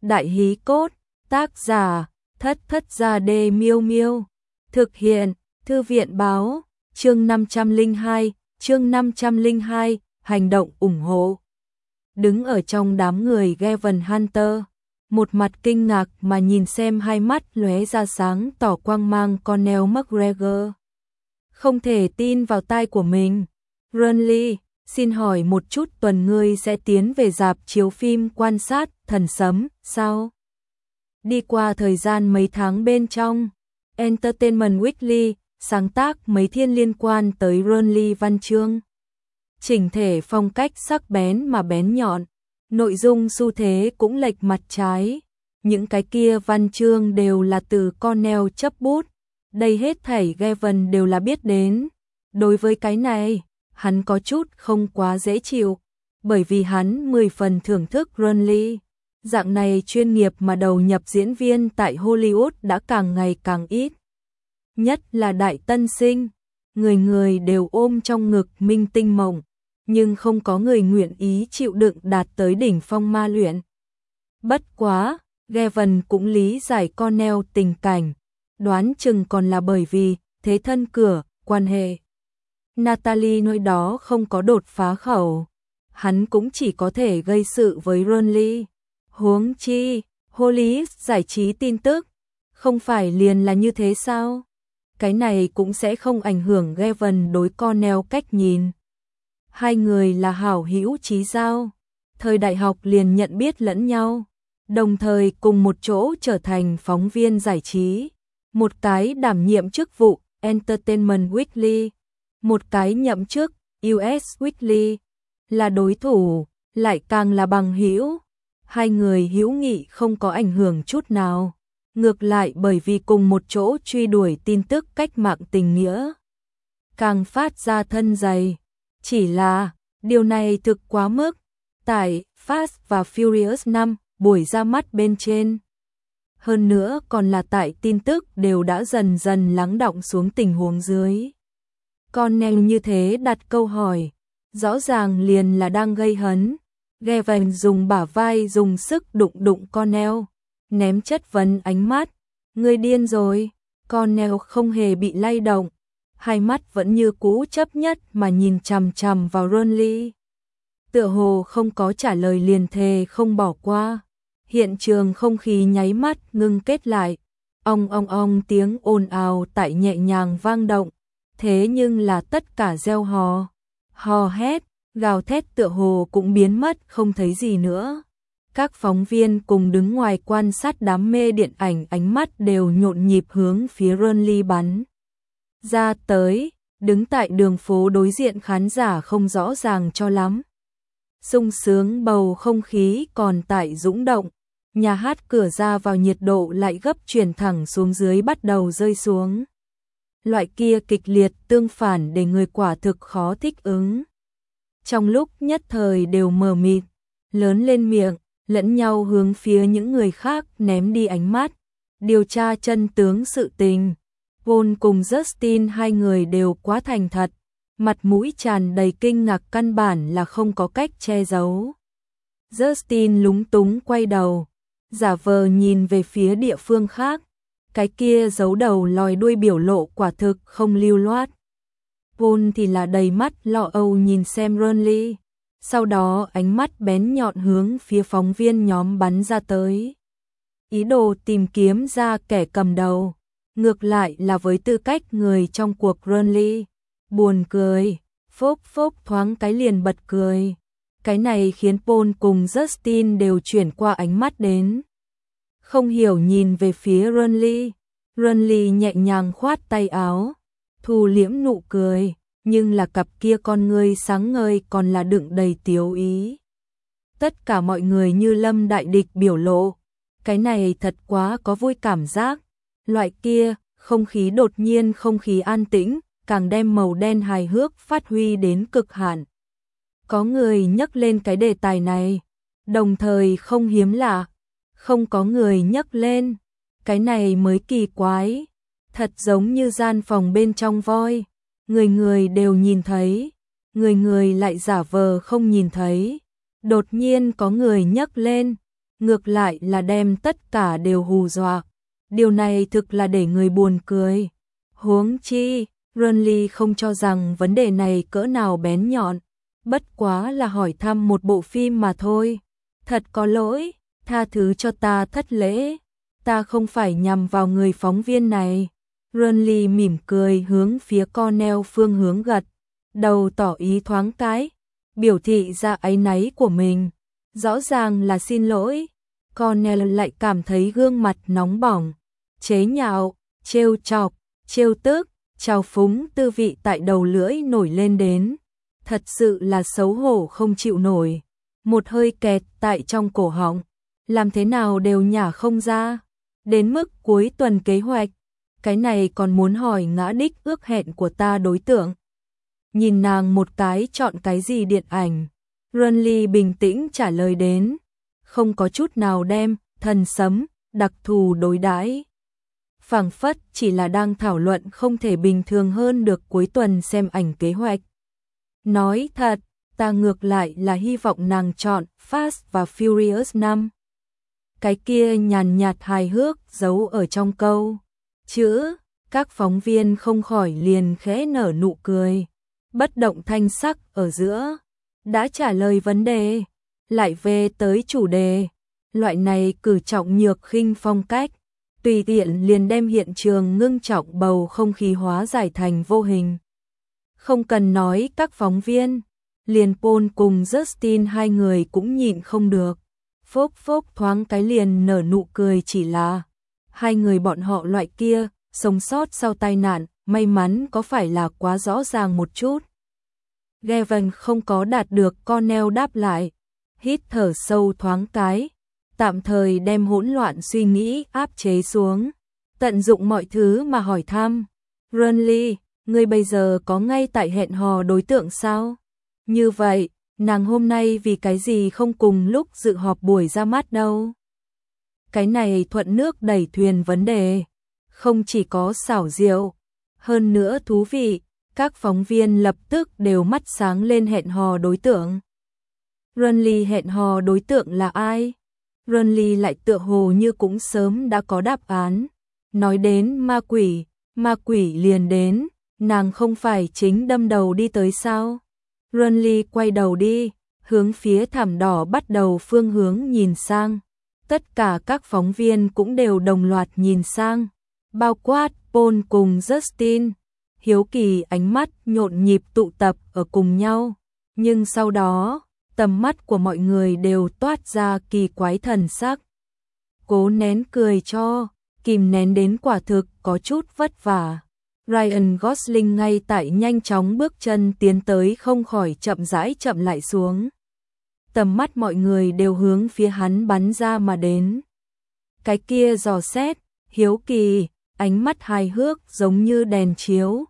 Đại hí cốt, tác giả, Thất Thất Gia Đê Miêu Miêu. Thực hiện, Thư viện báo, chương 502, hành động ủng hộ. Đứng ở trong đám người Gavin Hunter, một mặt kinh ngạc mà nhìn xem hai mắt lóe ra sáng tỏ quang mang Conor McGregor. Không thể tin vào tai của mình. Renly, xin hỏi một chút, tuần ngươi sẽ tiến về rạp chiếu phim quan sát Thần Sấm, sao? Đi qua thời gian mấy tháng bên trong, Entertainment Weekly sáng tác mấy thiên liên quan tới Renly văn chương. Chỉnh thể phong cách sắc bén mà bén nhọn, nội dung xu thế cũng lệch mặt trái. Những cái kia văn chương đều là từ Conor chấp bút, đây hết thảy Gavin đều là biết đến. Đối với cái này, hắn có chút không quá dễ chịu, bởi vì hắn 10 phần thưởng thức Renly. Dạng này chuyên nghiệp mà đầu nhập diễn viên tại Hollywood đã càng ngày càng ít. Nhất là đại tân sinh, người người đều ôm trong ngực minh tinh mộng, nhưng không có người nguyện ý chịu đựng đạt tới đỉnh phong ma luyện. Bất quá, Gavin cũng lý giải Conor tình cảnh, đoán chừng còn là bởi vì thế thân cửa, quan hệ. Natalie nơi đó không có đột phá khẩu, hắn cũng chỉ có thể gây sự với Renly. Huống chi, Hollywood giải trí tin tức, không phải liền là như thế sao? Cái này cũng sẽ không ảnh hưởng Gavin đối Conor cách nhìn. Hai người là hảo hữu chí giao, thời đại học liền nhận biết lẫn nhau, đồng thời cùng một chỗ trở thành phóng viên giải trí. Một cái đảm nhiệm chức vụ Entertainment Weekly, một cái nhậm chức US Weekly, là đối thủ, lại càng là bằng hữu. Hai người hữu nghị không có ảnh hưởng chút nào, ngược lại bởi vì cùng một chỗ truy đuổi tin tức cách mạng tình nghĩa, càng phát ra thân dày. Chỉ là, điều này thực quá mức, tại Fast và Furious 5 buổi ra mắt bên trên. Hơn nữa còn là tại tin tức đều đã dần dần lắng đọng xuống tình huống dưới. Conor như thế đặt câu hỏi, rõ ràng liền là đang gây hấn. Gavin dùng bả vai dùng sức đụng Conor, ném chất vấn ánh mắt. Ngươi điên rồi. Conor không hề bị lay động, hai mắt vẫn như cũ chấp nhất mà nhìn chằm chằm vào Renly. Tựa hồ không có trả lời liền thề không bỏ qua. Hiện trường không khí nháy mắt ngưng kết lại. Ong tiếng ồn ào tại nhẹ nhàng vang động. Thế nhưng là tất cả reo hò hét, gào thét tựa hồ cũng biến mất không thấy gì nữa. Các phóng viên cùng đứng ngoài quan sát đám mê điện ảnh ánh mắt đều nhộn nhịp hướng phía Renly bắn ra tới, đứng tại đường phố đối diện khán giả không rõ ràng cho lắm. Sung sướng bầu không khí còn tại dũng động, nhà hát cửa ra vào nhiệt độ lại gấp chuyển thẳng xuống dưới bắt đầu rơi xuống. Loại kia kịch liệt tương phản để người quả thực khó thích ứng. Trong lúc nhất thời đều mờ mịt, lớn lên miệng, lẫn nhau hướng phía những người khác ném đi ánh mắt, điều tra chân tướng sự tình. Paul cùng Justin hai người đều quá thành thật, mặt mũi tràn đầy kinh ngạc căn bản là không có cách che giấu. Justin lúng túng quay đầu, giả vờ nhìn về phía địa phương khác, cái kia giấu đầu lòi đuôi biểu lộ quả thực không lưu loát. Paul thì là đầy mắt lo âu nhìn xem Renly, sau đó ánh mắt bén nhọn hướng phía phóng viên nhóm bắn ra tới. Ý đồ tìm kiếm ra kẻ cầm đầu, ngược lại là với tư cách người trong cuộc Renly. Buồn cười, phốc thoáng cái liền bật cười. Cái này khiến Paul cùng Justin đều chuyển qua ánh mắt đến. Không hiểu nhìn về phía Renly. Renly nhẹ nhàng khoát tay áo, thu liễm nụ cười, nhưng là cặp kia con ngươi sáng ngời còn là đựng đầy tiếu ý. Tất cả mọi người như lâm đại địch biểu lộ, cái này thật quá có vui cảm giác. Loại kia, không khí đột nhiên không khí an tĩnh, càng đem màu đen hài hước phát huy đến cực hạn. Có người nhắc lên cái đề tài này, đồng thời không hiếm lạ, không có người nhắc lên, cái này mới kỳ quái, thật giống như gian phòng bên trong voi, người người đều nhìn thấy, người người lại giả vờ không nhìn thấy. Đột nhiên có người nhắc lên, ngược lại là đem tất cả đều hù dọa. Điều này thực là để người buồn cười. Huống chi, Renly không cho rằng vấn đề này cỡ nào bén nhọn, bất quá là hỏi thăm một bộ phim mà thôi. Thật có lỗi, tha thứ cho ta thất lễ, ta không phải nhằm vào người phóng viên này. Renly mỉm cười hướng phía Cornell phương hướng gật đầu tỏ ý thoáng cái, biểu thị ra áy náy của mình. Rõ ràng là xin lỗi. Cornell lại cảm thấy gương mặt nóng bỏng, chế nhạo, trêu chọc, trêu tức, trào phúng tư vị tại đầu lưỡi nổi lên đến. Thật sự là xấu hổ không chịu nổi. Một hơi kẹt tại trong cổ họng, làm thế nào đều nhả không ra. Đến mức cuối tuần kế hoạch, cái này còn muốn hỏi ngã đích ước hẹn của ta đối tượng. Nhìn nàng một cái chọn cái gì điện ảnh. Renly bình tĩnh trả lời đến, không có chút nào đem thần sấm đặc thù đối đãi. Phảng phất chỉ là đang thảo luận không thể bình thường hơn được cuối tuần xem ảnh kế hoạch. Nói thật, ta ngược lại là hy vọng nàng chọn Fast và Furious 5. Cái kia nhàn nhạt hài hước giấu ở trong câu chữ, các phóng viên không khỏi liền khẽ nở nụ cười. Bất động thanh sắc ở giữa, đã trả lời vấn đề, lại về tới chủ đề. Loại này cử trọng nhược khinh phong cách, tùy tiện liền đem hiện trường ngưng trọng bầu không khí hóa giải thành vô hình. Không cần nói các phóng viên, liền Paul cùng Justin hai người cũng nhịn không được. Phốc phốc thoáng cái liền nở nụ cười, chỉ là hai người bọn họ loại kia, sống sót sau tai nạn, may mắn có phải là quá rõ ràng một chút. Gavin không có đạt được Cornell đáp lại, hít thở sâu thoáng cái, tạm thời đem hỗn loạn suy nghĩ áp chế xuống, tận dụng mọi thứ mà hỏi thăm. Renly, ngươi bây giờ có ngay tại hẹn hò đối tượng sao? Như vậy, nàng hôm nay vì cái gì không cùng lúc dự họp buổi ra mắt đâu? Cái này thuận nước đẩy thuyền vấn đề, không chỉ có xảo diệu, hơn nữa thú vị. Các phóng viên lập tức đều mắt sáng lên hẹn hò đối tượng. Renly hẹn hò đối tượng là ai? Renly lại tựa hồ như cũng sớm đã có đáp án. Nói đến ma quỷ liền đến, nàng không phải chính đâm đầu đi tới sao? Renly quay đầu đi, hướng phía thảm đỏ bắt đầu phương hướng nhìn sang. Tất cả các phóng viên cũng đều đồng loạt nhìn sang, bao quát Paul cùng Justin. Hiếu kỳ ánh mắt nhộn nhịp tụ tập ở cùng nhau, nhưng sau đó, tầm mắt của mọi người đều toát ra kỳ quái thần sắc. Cố nén cười cho, kìm nén đến quả thực có chút vất vả. Ryan Gosling ngay tại nhanh chóng bước chân tiến tới không khỏi chậm rãi chậm lại xuống. Tầm mắt mọi người đều hướng phía hắn bắn ra mà đến. Cái kia dò xét, hiếu kỳ, ánh mắt hài hước giống như đèn chiếu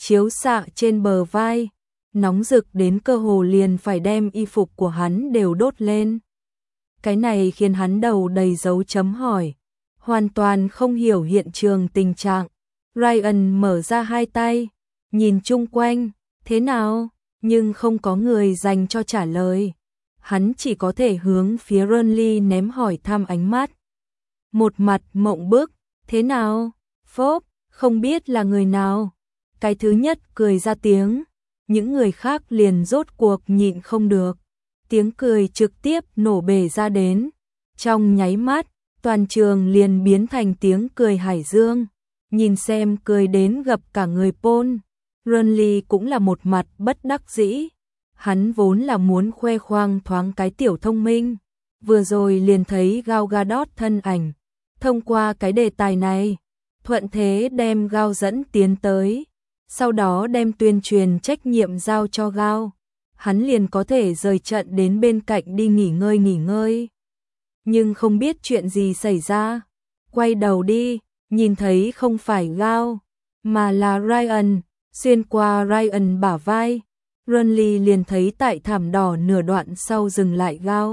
xạ trên bờ vai, nóng rực đến cơ hồ liền phải đem y phục của hắn đều đốt lên. Cái này khiến hắn đầu đầy dấu chấm hỏi, hoàn toàn không hiểu hiện trường tình trạng. Ryan mở ra hai tay, nhìn chung quanh, thế nào, nhưng không có người dành cho trả lời. Hắn chỉ có thể hướng phía Renly ném hỏi thăm ánh mắt. Một mặt mộng bức, thế nào, phốp, không biết là người nào. Cái thứ nhất cười ra tiếng, những người khác liền rốt cuộc nhịn không được. Tiếng cười trực tiếp nổ bể ra đến. Trong nháy mắt, toàn trường liền biến thành tiếng cười hải dương. Nhìn xem cười đến gập cả người Paul. Renly cũng là một mặt bất đắc dĩ. Hắn vốn là muốn khoe khoang thoáng cái tiểu thông minh. Vừa rồi liền thấy Gal Gadot thân ảnh. Thông qua cái đề tài này, thuận thế đem Gal dẫn tiến tới. Sau đó đem tuyên truyền trách nhiệm giao cho Gal. Hắn liền có thể rời trận đến bên cạnh đi nghỉ ngơi. Nhưng không biết chuyện gì xảy ra. Quay đầu đi, nhìn thấy không phải Gal, mà là Ryan. Xuyên qua Ryan bả vai, Renly liền thấy tại thảm đỏ nửa đoạn sau dừng lại Gal.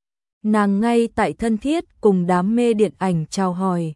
Nàng ngay tại thân thiết cùng đám mê điện ảnh chào hỏi.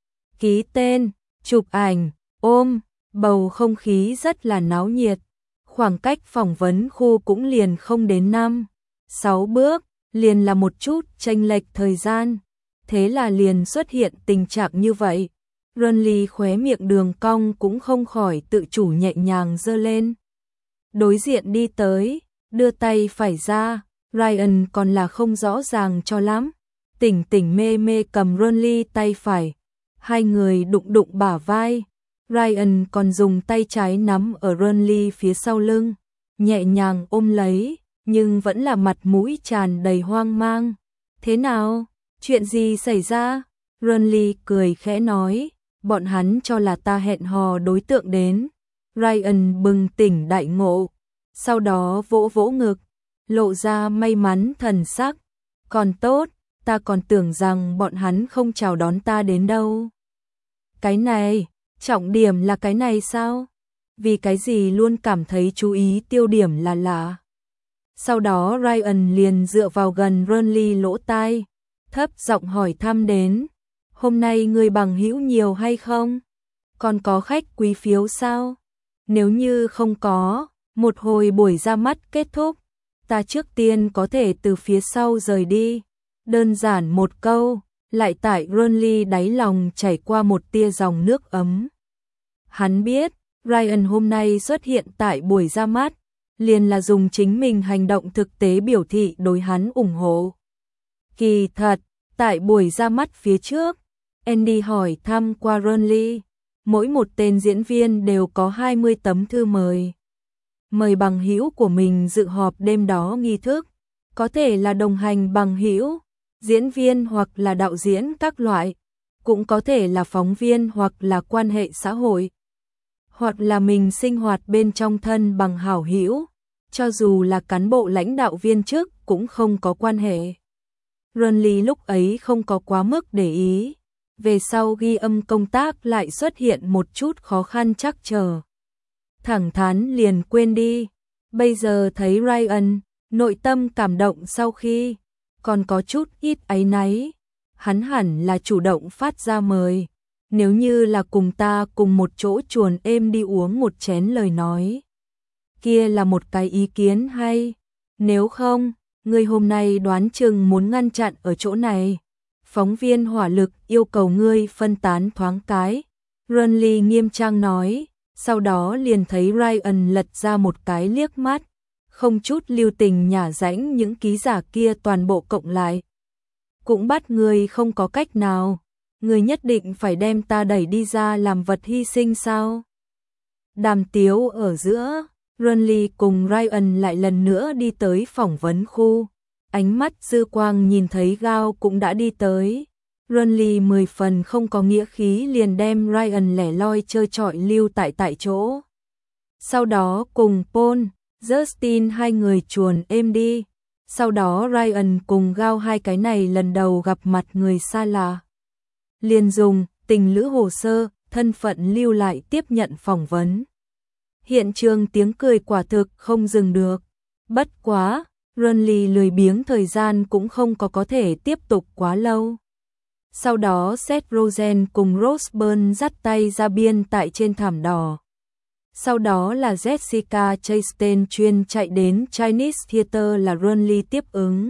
Ký tên, chụp ảnh, ôm, bầu không khí rất là náo nhiệt. Khoảng cách phỏng vấn khu cũng liền không đến 5-6 bước, liền là một chút chênh lệch thời gian, thế là liền xuất hiện tình trạng như vậy. Renly khóe miệng đường cong cũng không khỏi tự chủ nhẹ nhàng giơ lên. Đối diện đi tới, đưa tay phải ra, Ryan còn là không rõ ràng cho lắm. Tỉnh tỉnh mê mê cầm Renly tay phải. Hai người đụng đụng bả vai. Ryan còn dùng tay trái nắm ở Renly phía sau lưng, nhẹ nhàng ôm lấy, nhưng vẫn là mặt mũi tràn đầy hoang mang. Thế nào? Chuyện gì xảy ra? Renly cười khẽ nói, bọn hắn cho là ta hẹn hò đối tượng đến. Ryan bừng tỉnh đại ngộ, sau đó vỗ vỗ ngực, lộ ra may mắn thần sắc. Còn tốt, ta còn tưởng rằng bọn hắn không chào đón ta đến đâu. Cái này, trọng điểm là cái này sao? Vì cái gì luôn cảm thấy chú ý tiêu điểm là lạ. Sau đó Ryan liền dựa vào gần Renly lỗ tai, thấp giọng hỏi thăm đến. Hôm nay người bằng hữu nhiều hay không? Còn có khách quý phiếu sao? Nếu như không có, một hồi buổi ra mắt kết thúc, ta trước tiên có thể từ phía sau rời đi. Đơn giản một câu, lại tại Renly đáy lòng chảy qua một tia dòng nước ấm. Hắn biết, Ryan hôm nay xuất hiện tại buổi ra mắt, liền là dùng chính mình hành động thực tế biểu thị đối hắn ủng hộ. Kỳ thật, tại buổi ra mắt phía trước, Andy hỏi thăm qua Renly, mỗi một tên diễn viên đều có 20 tấm thư mời. Mời bằng hữu của mình dự họp đêm đó nghi thức, có thể là đồng hành bằng hữu, diễn viên hoặc là đạo diễn các loại, cũng có thể là phóng viên hoặc là quan hệ xã hội, hoặc là mình sinh hoạt bên trong thân bằng hảo hữu, cho dù là cán bộ lãnh đạo viên chức cũng không có quan hệ. Renly lúc ấy không có quá mức để ý, về sau ghi âm công tác lại xuất hiện một chút khó khăn trắc trở. Thẳng thắn liền quên đi, bây giờ thấy Ryan, nội tâm cảm động sau khi, còn có chút ít áy náy, hắn hẳn là chủ động phát ra mời, nếu như là cùng ta cùng một chỗ chuồn êm đi uống một chén lời nói. Kia là một cái ý kiến hay, nếu không, ngươi hôm nay đoán chừng muốn ngăn chặn ở chỗ này. Phóng viên hỏa lực yêu cầu ngươi phân tán thoáng cái. Renly nghiêm trang nói, sau đó liền thấy Ryan lật ra một cái liếc mắt, không chút lưu tình nhả rãnh những ký giả kia toàn bộ cộng lại. Cũng bắt ngươi không có cách nào, ngươi nhất định phải đem ta đẩy đi ra làm vật hy sinh sao? Đàm tiếu ở giữa, Renly cùng Ryan lại lần nữa đi tới phỏng vấn khu. Ánh mắt dư quang nhìn thấy Gao cũng đã đi tới. Renly 10 phần không có nghĩa khí liền đem Ryan lẻ loi chơi trọi lưu tại chỗ. Sau đó cùng Paul, Justin hai người chuồn êm đi. Sau đó Ryan cùng Gao hai cái này lần đầu gặp mặt người xa lạ. Liền dùng tình lữ hồ sơ, thân phận lưu lại tiếp nhận phỏng vấn. Hiện trường tiếng cười quả thực không dừng được. Bất quá, Renly lười biếng thời gian cũng không có thể tiếp tục quá lâu. Sau đó Seth Rogen cùng Rose Byrne dắt tay ra biên tại trên thảm đỏ. Sau đó là Jessica Chastain chuyên chạy đến Chinese Theater là Renly tiếp ứng.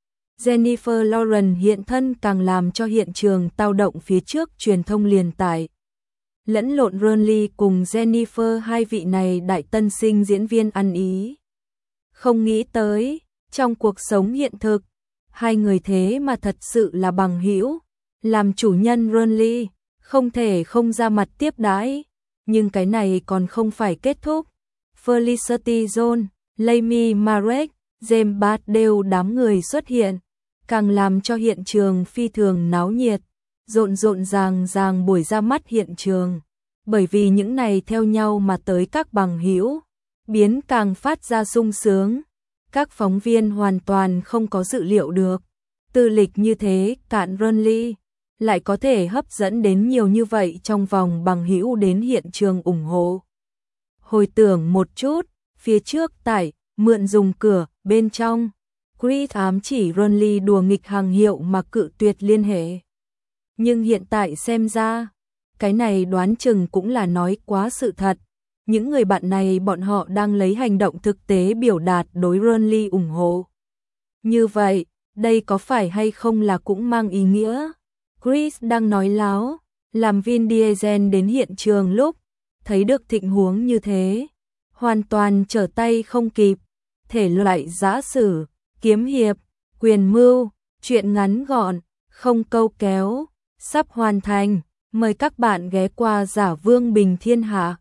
Jennifer Lawrence hiện thân càng làm cho hiện trường tao động phía trước truyền thông liền tải. Lẫn lộn Renly cùng Jennifer hai vị này đại tân sinh diễn viên ăn ý. Không nghĩ tới, trong cuộc sống hiện thực, hai người thế mà thật sự là bằng hữu. Làm chủ nhân Renly, không thể không ra mặt tiếp đãi. Nhưng cái này còn không phải kết thúc. Felicity Jones, Amy Marek, James Bart đều đám người xuất hiện, càng làm cho hiện trường phi thường náo nhiệt, rộn ràng buổi ra mắt hiện trường. Bởi vì những này theo nhau mà tới các bằng hữu, biến càng phát ra sung sướng. Các phóng viên hoàn toàn không có dự liệu được, tư lịch như thế cạn Renly lại có thể hấp dẫn đến nhiều như vậy trong vòng bằng hữu đến hiện trường ủng hộ. Hồi tưởng một chút, phía trước tại mượn dùng cửa bên trong, Chris ám chỉ Renly đùa nghịch hàng hiệu mà cự tuyệt liên hệ. Nhưng hiện tại xem ra, cái này đoán chừng cũng là nói quá sự thật. Những người bạn này bọn họ đang lấy hành động thực tế biểu đạt đối Renly ủng hộ. Như vậy, Đây có phải hay không là cũng mang ý nghĩa Chris đang nói láo, làm Vin Diesel đến hiện trường lúc thấy được tình huống như thế, hoàn toàn trở tay không kịp. Thể loại giã sử, kiếm hiệp, quyền mưu, truyện ngắn gọn, không câu kéo, sắp hoàn thành. Mời các bạn ghé qua Giả Vương Bình Thiên Hạ.